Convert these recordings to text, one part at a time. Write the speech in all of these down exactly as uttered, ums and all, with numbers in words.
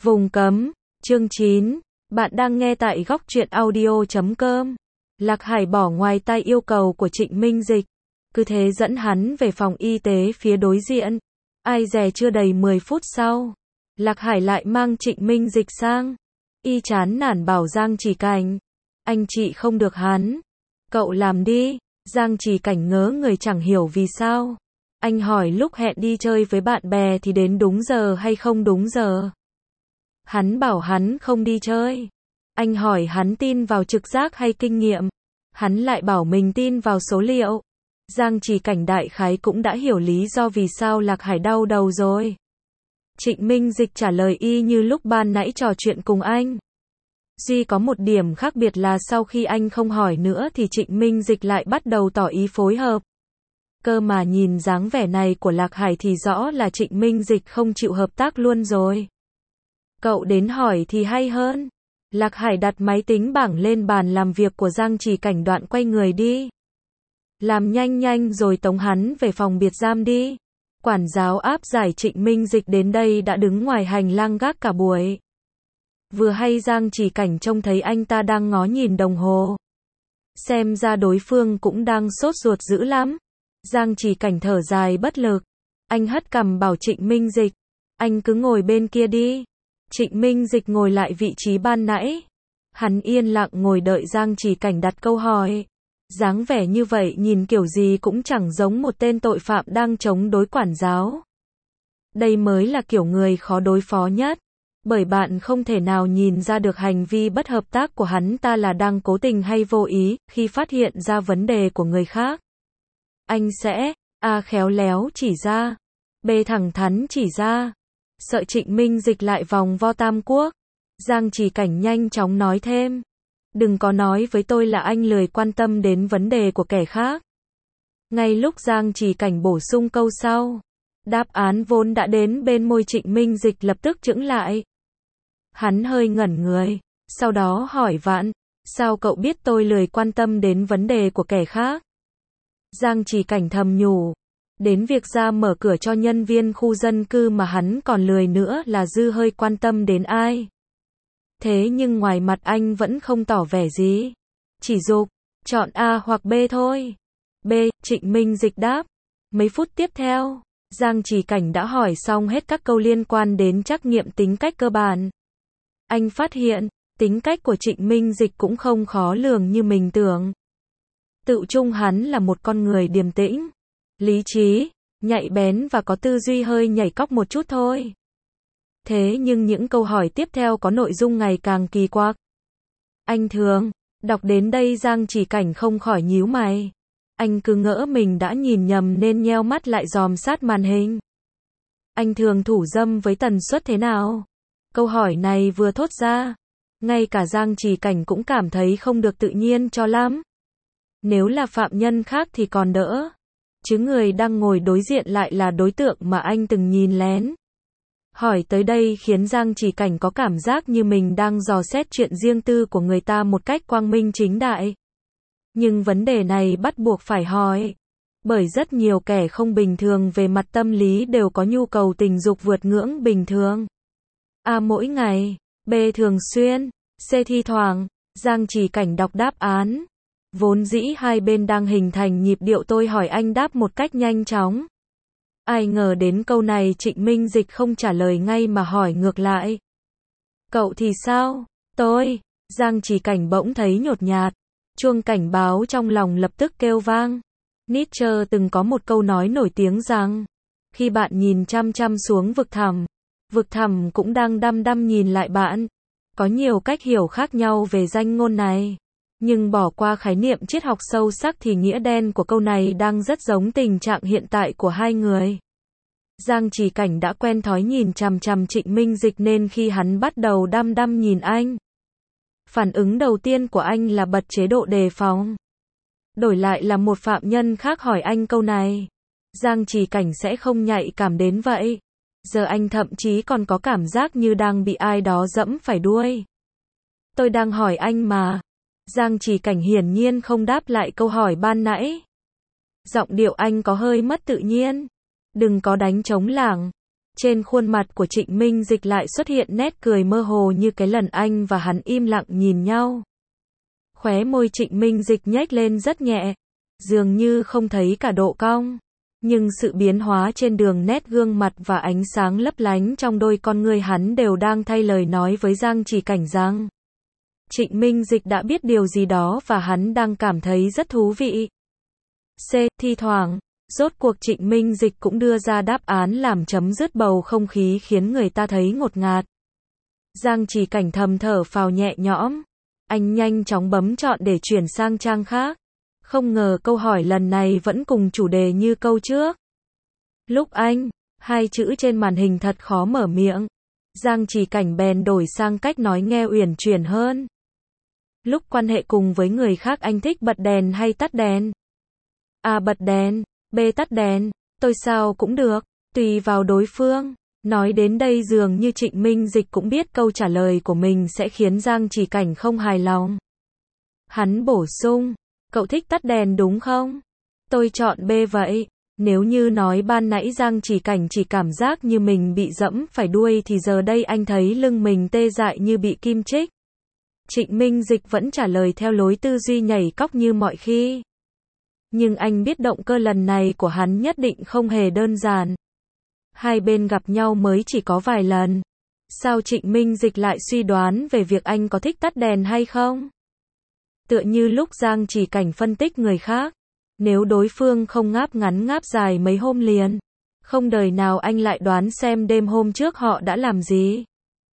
Vùng cấm, chương chín. Bạn đang nghe tại góc truyện audio chấm com. Lạc Hải bỏ ngoài tai yêu cầu của Trịnh Minh Dịch, cứ thế dẫn hắn về phòng y tế phía đối diện. Ai dè chưa đầy mười phút sau, Lạc Hải lại mang Trịnh Minh Dịch sang. Y chán nản bảo Giang Chỉ Cảnh, anh chị không được hắn, cậu làm đi. Giang Chỉ Cảnh ngớ người chẳng hiểu vì sao. Anh hỏi lúc hẹn đi chơi với bạn bè thì đến đúng giờ hay không đúng giờ. Hắn bảo hắn không đi chơi. Anh hỏi hắn tin vào trực giác hay kinh nghiệm. Hắn lại bảo mình tin vào số liệu. Giang Chỉ Cảnh đại khái cũng đã hiểu lý do vì sao Lạc Hải đau đầu rồi. Trịnh Minh Dịch trả lời y như lúc ban nãy trò chuyện cùng anh. Duy có một điểm khác biệt là sau khi anh không hỏi nữa thì Trịnh Minh Dịch lại bắt đầu tỏ ý phối hợp. Cơ mà nhìn dáng vẻ này của Lạc Hải thì rõ là Trịnh Minh Dịch không chịu hợp tác luôn rồi. Cậu đến hỏi thì hay hơn. Lạc Hải đặt máy tính bảng lên bàn làm việc của Giang Chỉ Cảnh, đoạn quay người đi. Làm nhanh nhanh rồi tống hắn về phòng biệt giam đi. Quản giáo áp giải Trịnh Minh Dịch đến đây đã đứng ngoài hành lang gác cả buổi. Vừa hay Giang Chỉ Cảnh trông thấy anh ta đang ngó nhìn đồng hồ. Xem ra đối phương cũng đang sốt ruột dữ lắm. Giang Chỉ Cảnh thở dài bất lực. Anh hất cằm bảo Trịnh Minh Dịch, anh cứ ngồi bên kia đi. Trịnh Minh Dịch ngồi lại vị trí ban nãy. Hắn yên lặng ngồi đợi Giang Chỉ Cảnh đặt câu hỏi. Dáng vẻ như vậy nhìn kiểu gì cũng chẳng giống một tên tội phạm đang chống đối quản giáo. Đây mới là kiểu người khó đối phó nhất. Bởi bạn không thể nào nhìn ra được hành vi bất hợp tác của hắn ta là đang cố tình hay vô ý, khi phát hiện ra vấn đề của người khác. Anh sẽ, A khéo léo chỉ ra, B thẳng thắn chỉ ra. Sợ Trịnh Minh Dịch lại vòng vo tam quốc. Giang Chỉ Cảnh nhanh chóng nói thêm. Đừng có nói với tôi là anh lười quan tâm đến vấn đề của kẻ khác. Ngay lúc Giang Chỉ Cảnh bổ sung câu sau, đáp án vốn đã đến bên môi Trịnh Minh Dịch lập tức chững lại. Hắn hơi ngẩn người, sau đó hỏi vặn, sao cậu biết tôi lười quan tâm đến vấn đề của kẻ khác? Giang Chỉ Cảnh thầm nhủ, đến việc ra mở cửa cho nhân viên khu dân cư mà hắn còn lười nữa là dư hơi quan tâm đến ai. Thế nhưng ngoài mặt anh vẫn không tỏ vẻ gì. Chỉ dục, chọn A hoặc B thôi. B, Trịnh Minh Dịch đáp. Mấy phút tiếp theo, Giang Chỉ Cảnh đã hỏi xong hết các câu liên quan đến trắc nghiệm tính cách cơ bản. Anh phát hiện, tính cách của Trịnh Minh Dịch cũng không khó lường như mình tưởng. Tự chung hắn là một con người điềm tĩnh, lý trí, nhạy bén và có tư duy hơi nhảy cóc một chút thôi. Thế nhưng những câu hỏi tiếp theo có nội dung ngày càng kỳ quặc. Anh thường, đọc đến đây Giang Chỉ Cảnh không khỏi nhíu mày. Anh cứ ngỡ mình đã nhìn nhầm nên nheo mắt lại dòm sát màn hình. Anh thường thủ dâm với tần suất thế nào? Câu hỏi này vừa thốt ra, ngay cả Giang Chỉ Cảnh cũng cảm thấy không được tự nhiên cho lắm. Nếu là phạm nhân khác thì còn đỡ, chứ người đang ngồi đối diện lại là đối tượng mà anh từng nhìn lén. Hỏi tới đây khiến Giang Chỉ Cảnh có cảm giác như mình đang dò xét chuyện riêng tư của người ta một cách quang minh chính đại. Nhưng vấn đề này bắt buộc phải hỏi, bởi rất nhiều kẻ không bình thường về mặt tâm lý đều có nhu cầu tình dục vượt ngưỡng bình thường. A mỗi ngày, B thường xuyên, C thi thoảng. Giang Chỉ Cảnh đọc đáp án. Vốn dĩ hai bên đang hình thành nhịp điệu tôi hỏi anh đáp một cách nhanh chóng. Ai ngờ đến câu này Trịnh Minh Dịch không trả lời ngay mà hỏi ngược lại. Cậu thì sao? Tôi. Giang Chỉ Cảnh bỗng thấy nhột nhạt. Chuông cảnh báo trong lòng lập tức kêu vang. Nietzsche từng có một câu nói nổi tiếng rằng, khi bạn nhìn chăm chăm xuống vực thẳm, vực thẳm cũng đang đăm đăm nhìn lại bạn. Có nhiều cách hiểu khác nhau về danh ngôn này. Nhưng bỏ qua khái niệm triết học sâu sắc thì nghĩa đen của câu này đang rất giống tình trạng hiện tại của hai người. Giang Chỉ Cảnh đã quen thói nhìn chằm chằm Trịnh Minh Dịch nên khi hắn bắt đầu đăm đăm nhìn anh, phản ứng đầu tiên của anh là bật chế độ đề phòng. Đổi lại là một phạm nhân khác hỏi anh câu này, Giang Chỉ Cảnh sẽ không nhạy cảm đến vậy. Giờ anh thậm chí còn có cảm giác như đang bị ai đó dẫm phải đuôi. Tôi đang hỏi anh mà. Giang Chỉ Cảnh hiển nhiên không đáp lại câu hỏi ban nãy. Giọng điệu anh có hơi mất tự nhiên. Đừng có đánh trống lảng. Trên khuôn mặt của Trịnh Minh Dịch lại xuất hiện nét cười mơ hồ như cái lần anh và hắn im lặng nhìn nhau. Khóe môi Trịnh Minh Dịch nhếch lên rất nhẹ, dường như không thấy cả độ cong. Nhưng sự biến hóa trên đường nét gương mặt và ánh sáng lấp lánh trong đôi con ngươi hắn đều đang thay lời nói với Giang Chỉ Cảnh rằng Trịnh Minh Dịch đã biết điều gì đó và hắn đang cảm thấy rất thú vị. C. Thi thoảng, rốt cuộc Trịnh Minh Dịch cũng đưa ra đáp án làm chấm dứt bầu không khí khiến người ta thấy ngột ngạt. Giang Chỉ Cảnh thầm thở phào nhẹ nhõm. Anh nhanh chóng bấm chọn để chuyển sang trang khác. Không ngờ câu hỏi lần này vẫn cùng chủ đề như câu trước. Lúc anh, hai chữ trên màn hình thật khó mở miệng. Giang Chỉ Cảnh bèn đổi sang cách nói nghe uyển chuyển hơn. Lúc quan hệ cùng với người khác anh thích bật đèn hay tắt đèn? A. Bật đèn. B. Tắt đèn. Tôi sao cũng được, tùy vào đối phương. Nói đến đây dường như Trịnh Minh Dịch cũng biết câu trả lời của mình sẽ khiến Giang Chỉ Cảnh không hài lòng. Hắn bổ sung, cậu thích tắt đèn đúng không? Tôi chọn B vậy. Nếu như nói ban nãy Giang Chỉ Cảnh chỉ cảm giác như mình bị dẫm phải đuôi thì giờ đây anh thấy lưng mình tê dại như bị kim chích. Trịnh Minh Dịch vẫn trả lời theo lối tư duy nhảy cóc như mọi khi. Nhưng anh biết động cơ lần này của hắn nhất định không hề đơn giản. Hai bên gặp nhau mới chỉ có vài lần. Sao Trịnh Minh Dịch lại suy đoán về việc anh có thích tắt đèn hay không? Tựa như lúc Giang Chỉ Cảnh phân tích người khác. Nếu đối phương không ngáp ngắn ngáp dài mấy hôm liền, không đời nào anh lại đoán xem đêm hôm trước họ đã làm gì.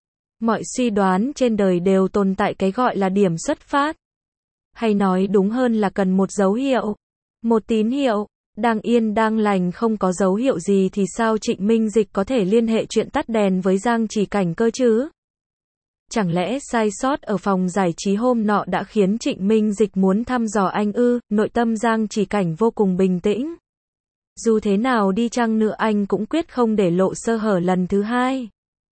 Mọi suy đoán trên đời đều tồn tại cái gọi là điểm xuất phát. Hay nói đúng hơn là cần một dấu hiệu. Một tín hiệu. Đang yên đang lành không có dấu hiệu gì thì sao Trịnh Minh Dịch có thể liên hệ chuyện tắt đèn với Giang Chỉ Cảnh cơ chứ? Chẳng lẽ sai sót ở phòng giải trí hôm nọ đã khiến Trịnh Minh Dịch muốn thăm dò anh ư? Nội tâm Giang Chỉ Cảnh vô cùng bình tĩnh. Dù thế nào đi chăng nữa anh cũng quyết không để lộ sơ hở lần thứ hai.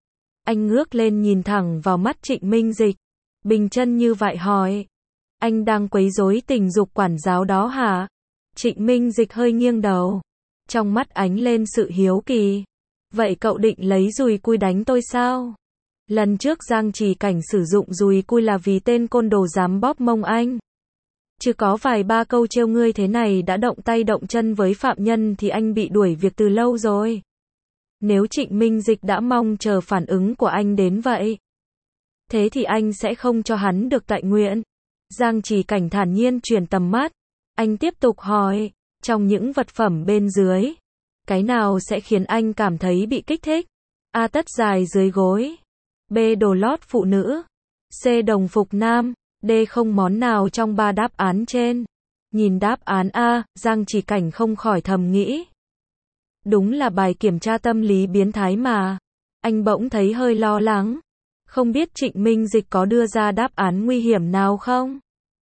Anh ngước lên nhìn thẳng vào mắt Trịnh Minh Dịch. Bình chân như vậy hỏi. Anh đang quấy rối tình dục quản giáo đó hả? Trịnh Minh Dịch hơi nghiêng đầu. Trong mắt ánh lên sự hiếu kỳ. Vậy cậu định lấy dùi cui đánh tôi sao? Lần trước Giang Chỉ Cảnh sử dụng dùi cui là vì tên côn đồ dám bóp mông anh. Chứ có vài ba câu trêu ngươi thế này đã động tay động chân với phạm nhân thì anh bị đuổi việc từ lâu rồi. Nếu Trịnh Minh Dịch đã mong chờ phản ứng của anh đến vậy, thế thì anh sẽ không cho hắn được tại nguyện. Giang Chỉ Cảnh thản nhiên chuyển tầm mắt. Anh tiếp tục hỏi, trong những vật phẩm bên dưới, cái nào sẽ khiến anh cảm thấy bị kích thích? A. Tất dài dưới gối. B. Đồ lót phụ nữ. C. Đồng phục nam. D. Không món nào trong ba đáp án trên. Nhìn đáp án A, Giang Chỉ Cảnh không khỏi thầm nghĩ. Đúng là bài kiểm tra tâm lý biến thái mà. Anh bỗng thấy hơi lo lắng. Không biết Trịnh Minh Dịch có đưa ra đáp án nguy hiểm nào không?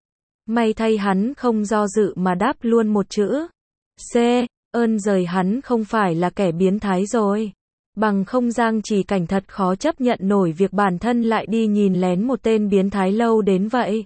May thay hắn không do dự mà đáp luôn một chữ. C. Ơn giời hắn không phải là kẻ biến thái rồi. Bằng không Giang Chỉ Cảnh thật khó chấp nhận nổi việc bản thân lại đi nhìn lén một tên biến thái lâu đến vậy.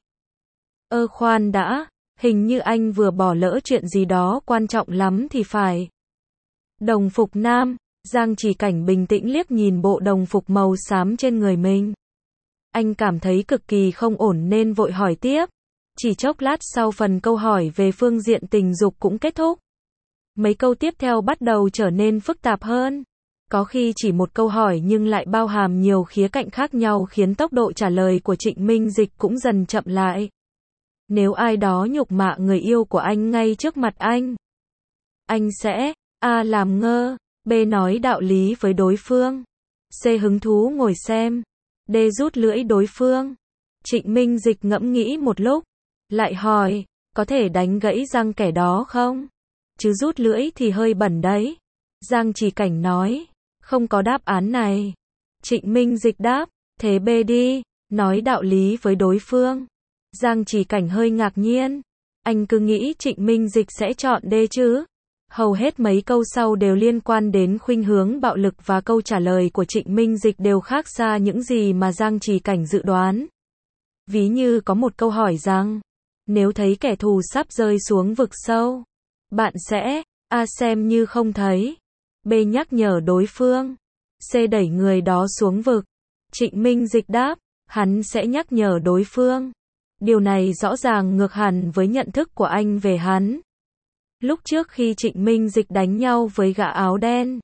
Ơ khoan đã, hình như anh vừa bỏ lỡ chuyện gì đó quan trọng lắm thì phải. Đồng phục nam, Giang Chỉ Cảnh bình tĩnh liếc nhìn bộ đồng phục màu xám trên người mình. Anh cảm thấy cực kỳ không ổn nên vội hỏi tiếp. Chỉ chốc lát sau phần câu hỏi về phương diện tình dục cũng kết thúc. Mấy câu tiếp theo bắt đầu trở nên phức tạp hơn. Có khi chỉ một câu hỏi nhưng lại bao hàm nhiều khía cạnh khác nhau khiến tốc độ trả lời của Trịnh Minh Dịch cũng dần chậm lại. Nếu ai đó nhục mạ người yêu của anh ngay trước mặt anh, anh sẽ A. Làm ngơ. B. Nói đạo lý với đối phương. C. Hứng thú ngồi xem. D. Rút lưỡi đối phương. Trịnh Minh Dịch ngẫm nghĩ một lúc, lại hỏi, có thể đánh gãy răng kẻ đó không? Chứ rút lưỡi thì hơi bẩn đấy. Giang Chỉ Cảnh nói, không có đáp án này. Trịnh Minh Dịch đáp, thế B đi, nói đạo lý với đối phương. Giang Chỉ Cảnh hơi ngạc nhiên. Anh cứ nghĩ Trịnh Minh Dịch sẽ chọn D chứ? Hầu hết mấy câu sau đều liên quan đến khuynh hướng bạo lực và câu trả lời của Trịnh Minh Dịch đều khác xa những gì mà Giang Chỉ Cảnh dự đoán. Ví như có một câu hỏi rằng, nếu thấy kẻ thù sắp rơi xuống vực sâu, bạn sẽ A. Xem như không thấy. B. Nhắc nhở đối phương. C. Đẩy người đó xuống vực. Trịnh Minh Dịch đáp, hắn sẽ nhắc nhở đối phương. Điều này rõ ràng ngược hẳn với nhận thức của anh về hắn. Lúc trước khi Trịnh Minh Dịch đánh nhau với gã áo đen,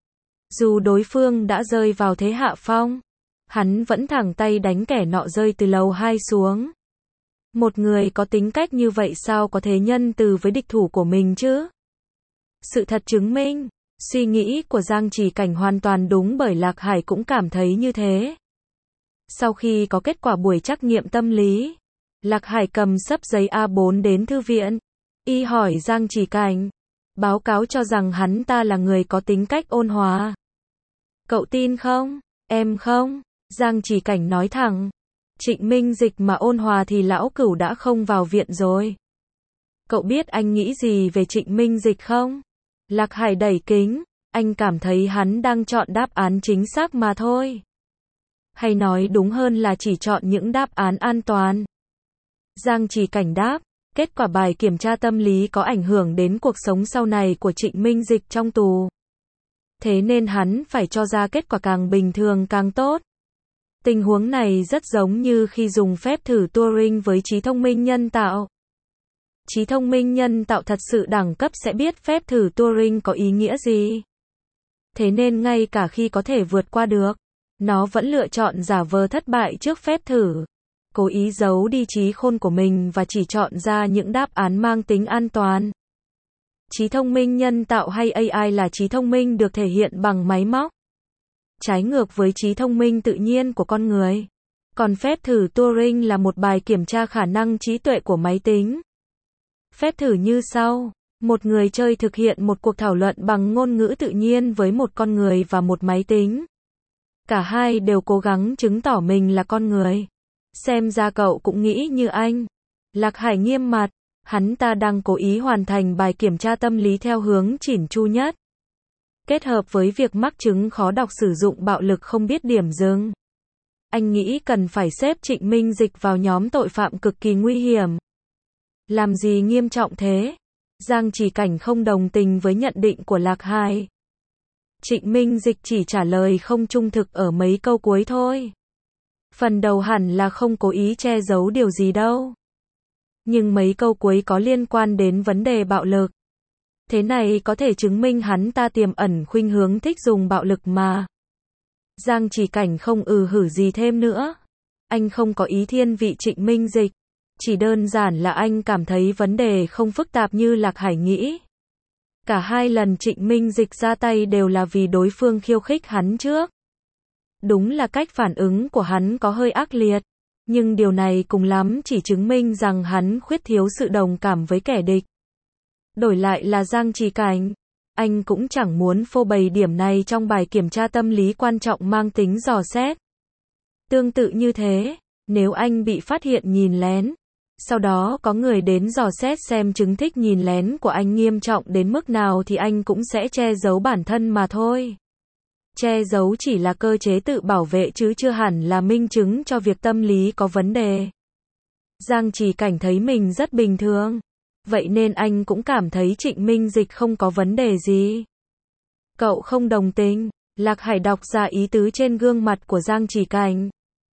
dù đối phương đã rơi vào thế hạ phong, hắn vẫn thẳng tay đánh kẻ nọ rơi từ lầu hai xuống. Một người có tính cách như vậy sao có thể nhân từ với địch thủ của mình chứ? Sự thật chứng minh, suy nghĩ của Giang Chỉ Cảnh hoàn toàn đúng, bởi Lạc Hải cũng cảm thấy như thế. Sau khi có kết quả buổi trắc nghiệm tâm lý, Lạc Hải cầm xấp giấy A bốn đến thư viện. Y hỏi Giang Chỉ Cảnh, báo cáo cho rằng hắn ta là người có tính cách ôn hòa. Cậu tin không? Em không. Giang Chỉ Cảnh nói thẳng. Trịnh Minh Dịch mà ôn hòa thì lão cửu đã không vào viện rồi. Cậu biết anh nghĩ gì về Trịnh Minh Dịch không? Lạc Hải đẩy kính, anh cảm thấy hắn đang chọn đáp án chính xác mà thôi. Hay nói đúng hơn là chỉ chọn những đáp án an toàn. Giang Chỉ Cảnh đáp, kết quả bài kiểm tra tâm lý có ảnh hưởng đến cuộc sống sau này của Trịnh Minh Dịch trong tù. Thế nên hắn phải cho ra kết quả càng bình thường càng tốt. Tình huống này rất giống như khi dùng phép thử Turing với trí thông minh nhân tạo. Trí thông minh nhân tạo thật sự đẳng cấp sẽ biết phép thử Turing có ý nghĩa gì. Thế nên ngay cả khi có thể vượt qua được, nó vẫn lựa chọn giả vờ thất bại trước phép thử, cố ý giấu đi trí khôn của mình và chỉ chọn ra những đáp án mang tính an toàn. Trí thông minh nhân tạo hay A I là trí thông minh được thể hiện bằng máy móc, trái ngược với trí thông minh tự nhiên của con người. Còn phép thử Turing là một bài kiểm tra khả năng trí tuệ của máy tính. Phép thử như sau: một người chơi thực hiện một cuộc thảo luận bằng ngôn ngữ tự nhiên với một con người và một máy tính. Cả hai đều cố gắng chứng tỏ mình là con người. Xem ra cậu cũng nghĩ như anh. Lạc Hải nghiêm mặt, hắn ta đang cố ý hoàn thành bài kiểm tra tâm lý theo hướng chỉn chu nhất. Kết hợp với việc mắc chứng khó đọc sử dụng bạo lực không biết điểm dừng. Anh nghĩ cần phải xếp Trịnh Minh Dịch vào nhóm tội phạm cực kỳ nguy hiểm. Làm gì nghiêm trọng thế? Giang Chỉ Cảnh không đồng tình với nhận định của Lạc Hải. Trịnh Minh Dịch chỉ trả lời không trung thực ở mấy câu cuối thôi. Phần đầu hẳn là không cố ý che giấu điều gì đâu. Nhưng mấy câu cuối có liên quan đến vấn đề bạo lực. Thế này có thể chứng minh hắn ta tiềm ẩn khuynh hướng thích dùng bạo lực mà. Giang Chỉ Cảnh không ừ hử gì thêm nữa. Anh không có ý thiên vị Trịnh Minh Dịch. Chỉ đơn giản là anh cảm thấy vấn đề không phức tạp như Lạc Hải nghĩ. Cả hai lần Trịnh Minh Dịch ra tay đều là vì đối phương khiêu khích hắn trước. Đúng là cách phản ứng của hắn có hơi ác liệt. Nhưng điều này cùng lắm chỉ chứng minh rằng hắn khuyết thiếu sự đồng cảm với kẻ địch. Đổi lại là Giang Chỉ Cảnh, anh cũng chẳng muốn phô bày điểm này trong bài kiểm tra tâm lý quan trọng mang tính dò xét. Tương tự như thế, nếu anh bị phát hiện nhìn lén, sau đó có người đến dò xét xem chứng thích nhìn lén của anh nghiêm trọng đến mức nào thì anh cũng sẽ che giấu bản thân mà thôi. Che giấu chỉ là cơ chế tự bảo vệ chứ chưa hẳn là minh chứng cho việc tâm lý có vấn đề. Giang Chỉ Cảnh thấy mình rất bình thường. Vậy nên anh cũng cảm thấy Trịnh Minh Dịch không có vấn đề gì. Cậu không đồng tình. Lạc Hải đọc ra ý tứ trên gương mặt của Giang Chỉ Cảnh.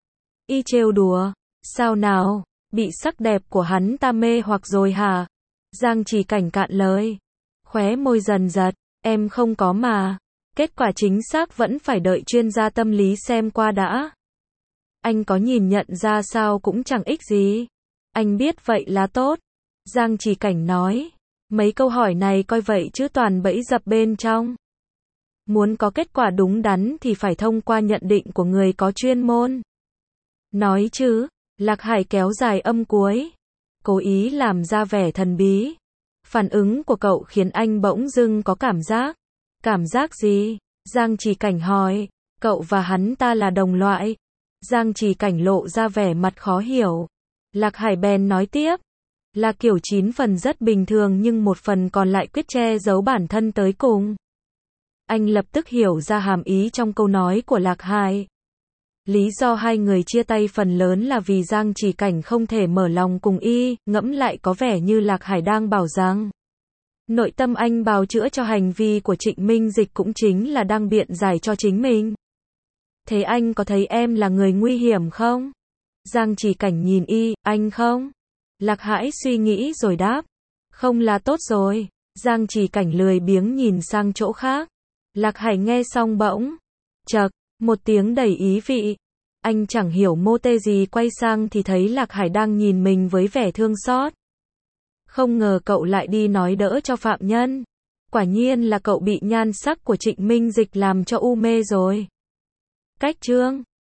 Y trêu đùa. Sao nào? Bị sắc đẹp của hắn ta mê hoặc rồi hả? Giang Chỉ Cảnh cạn lời. Khóe môi dần giật. Em không có mà. Kết quả chính xác vẫn phải đợi chuyên gia tâm lý xem qua đã. Anh có nhìn nhận ra sao cũng chẳng ích gì. Anh biết vậy là tốt. Giang Chỉ Cảnh nói. Mấy câu hỏi này coi vậy chứ toàn bẫy dập bên trong. Muốn có kết quả đúng đắn thì phải thông qua nhận định của người có chuyên môn. Nói chứ. Lạc Hải kéo dài âm cuối. Cố ý làm ra vẻ thần bí. Phản ứng của cậu khiến anh bỗng dưng có cảm giác. Cảm giác gì? Giang Chỉ Cảnh hỏi. Cậu và hắn ta là đồng loại. Giang Chỉ Cảnh lộ ra vẻ mặt khó hiểu. Lạc Hải bèn nói tiếp. Là kiểu chín phần rất bình thường nhưng một phần còn lại quyết che giấu bản thân tới cùng. Anh lập tức hiểu ra hàm ý trong câu nói của Lạc Hải. Lý do hai người chia tay phần lớn là vì Giang Chỉ Cảnh không thể mở lòng cùng y, ngẫm lại có vẻ như Lạc Hải đang bảo rằng Nội tâm anh bào chữa cho hành vi của Trịnh Minh Dịch cũng chính là đang biện giải cho chính mình. Thế anh có thấy em là người nguy hiểm không? Giang Chỉ Cảnh nhìn y, anh không? Lạc Hải suy nghĩ rồi đáp. Không là tốt rồi. Giang Chỉ Cảnh lười biếng nhìn sang chỗ khác. Lạc Hải nghe xong bỗng chậc, một tiếng đầy ý vị. Anh chẳng hiểu mô tê gì, quay sang thì thấy Lạc Hải đang nhìn mình với vẻ thương xót. Không ngờ cậu lại đi nói đỡ cho phạm nhân. Quả nhiên là cậu bị nhan sắc của Trịnh Minh Dịch làm cho u mê rồi. Cách chương